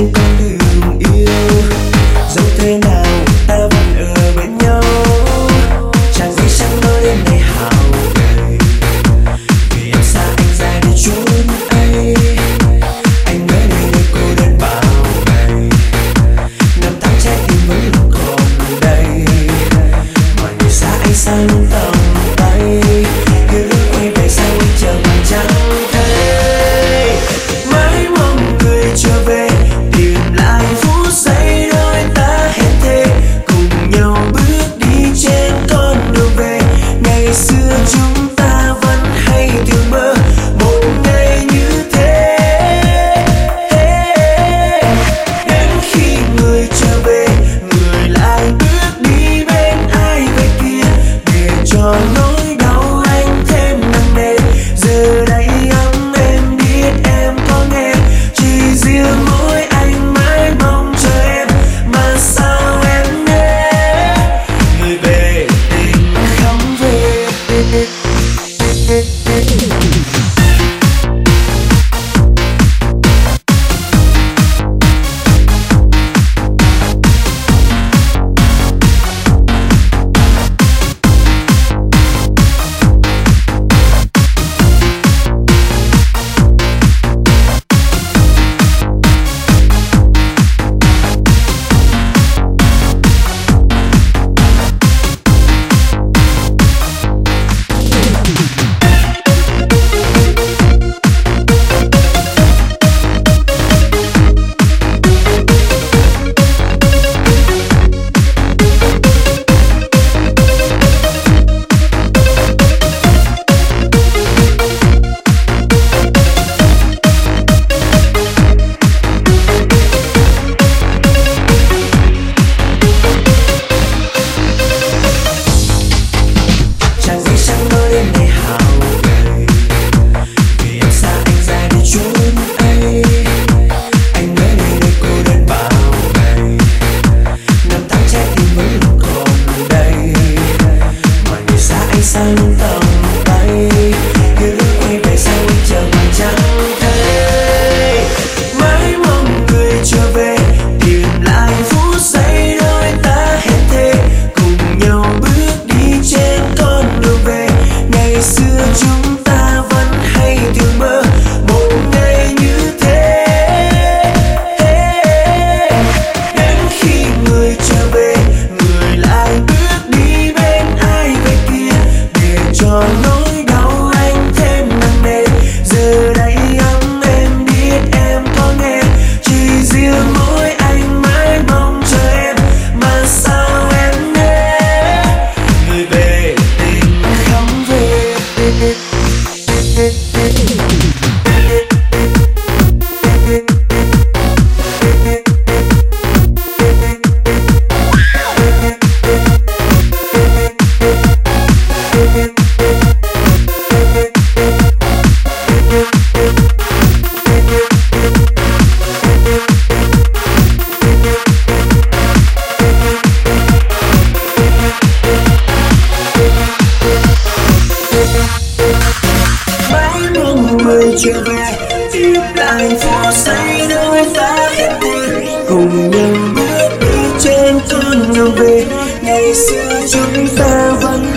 con đường yêu. Dẫu thế nào ta vẫn ở bên nhau. Chẳng gì chẳng nói đêm nay hao gầy, vì em xa anh ra đi chốn ấy. Anh mới nơi đây cô đơn bao ngày, năm tháng trái tim vẫn luôn còn đây. Mọi người xa anh xa luôn tầm tay, cứ quay về sao anh chờ mà chẳng thấy. Mãi mong người trở về, tìm lại phút giây đôi ta hẹn thề, cùng nhau bước đi trên con đường về. Ngày xưa chúng ta vẫn hay thường mơ một ngày như thế. Đến khi người trở về, người lại bước đi bên ai vậy kia, để cho nỗi đau anh thêm nặng nề. Giờ đây ấm em biết em có nghe, chỉ riêng mỗi anh mãi mong chờ em, mà sao em nghe người về tình không về. Chẳng gì chẳng nói đêm nay hao gầy, vì em xa anh ra đi chốn ấy. Anh mới nơi đây cô đơn bao ngày, năm tháng trái tim vẫn luôn còn đây. Mọi người xa anh xa luôn tầm tay, cứ quay về sao anh chờ mà chẳng thấy. Mãi mong người trở về, tìm lại phút giây đôi ta hẹn thề, cùng nhau bước đi trên con đường về. Ngày xưa chúng ta vẫn hay thường mơ một ngày như thế. Đến khi người trở về, người lại bước đi bên ai vậy kia, để cho nỗi đau anh thêm nặng nề. Giờ đây ấm em biết em có nghe, chỉ riêng mỗi anh mãi mong chờ em, mà sao em nghe người về tình không về. Mãi mong người trở về, tìm lại phút giây đôi ta hẹn thề, cùng nhau bước đi trên con đường về. Ngày xưa chúng ta vẫn